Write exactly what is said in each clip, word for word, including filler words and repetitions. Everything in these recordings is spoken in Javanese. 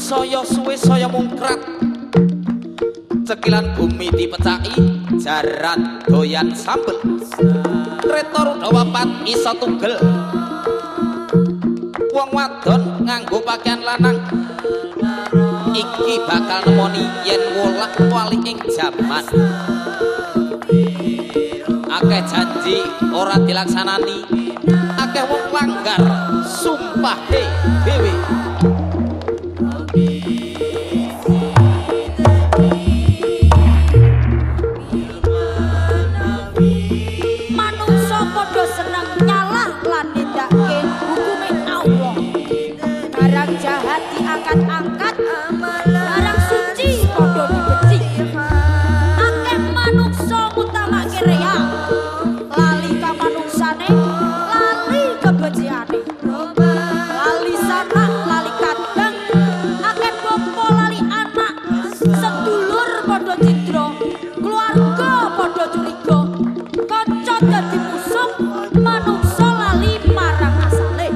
saya suwe saya mungkrat cekilan bumi dipecaki jaran doyan sambel Reta Rudawapat iso tugel wong wadon nganggo pakaian lanang iki bakal nemoni yen wolak wali ing jaman akeh janji ora dilaksanani akeh wong langgar sumpahe dhewe jahat diangkat-angkat barang suci padha dibenci akeh manungsa ngutamake rea lali ka manungsane lali kebenciane lali sanak lali kadang akeh bapa lali anak sedulur padha cidra keluarga padha curiga kanca dadi musuh manungsa lali marang asale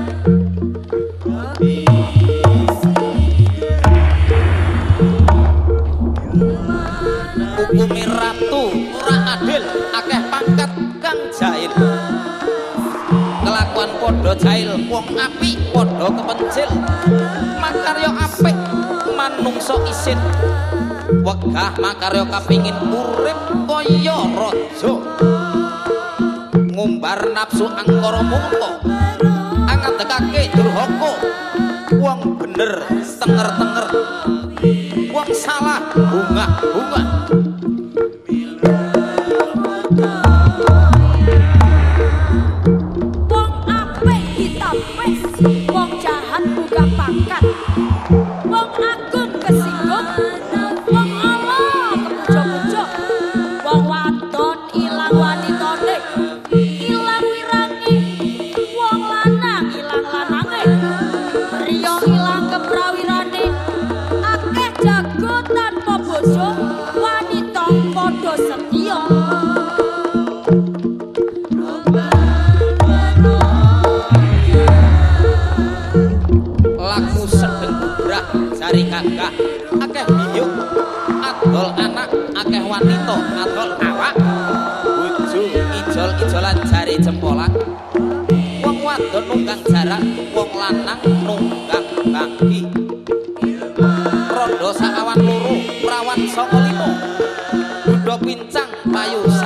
Hukumi ratu ora adil akeh pangkat kang jahil kelakuan padha jahil wong apik padha kepencil makarya apik manungsa isin wegah makarya kapingin urip kaya raja ngumbar nafsu angkara murka angadekake durhaka wong bener tenger-tenger wong salah bunga-bunga wong apik ditapis wong jahat buka pangkat wong agung kesinggung wong ala kepuja-puja wong wadon ilang wanitane ilang wirange wong lanang ilang lanange priya ilang keprawirane akeh jago tanpa bojo wanita padha setya laku sedeng bubrah jari gagah akeh biyung adol anak akeh wanita adol awak bojo ijol-ijolan jari jempolan wong wadon nunggang jarak wong lanang nunggang bangki rondo sakawan loro prawan saka lima kuda pincang payu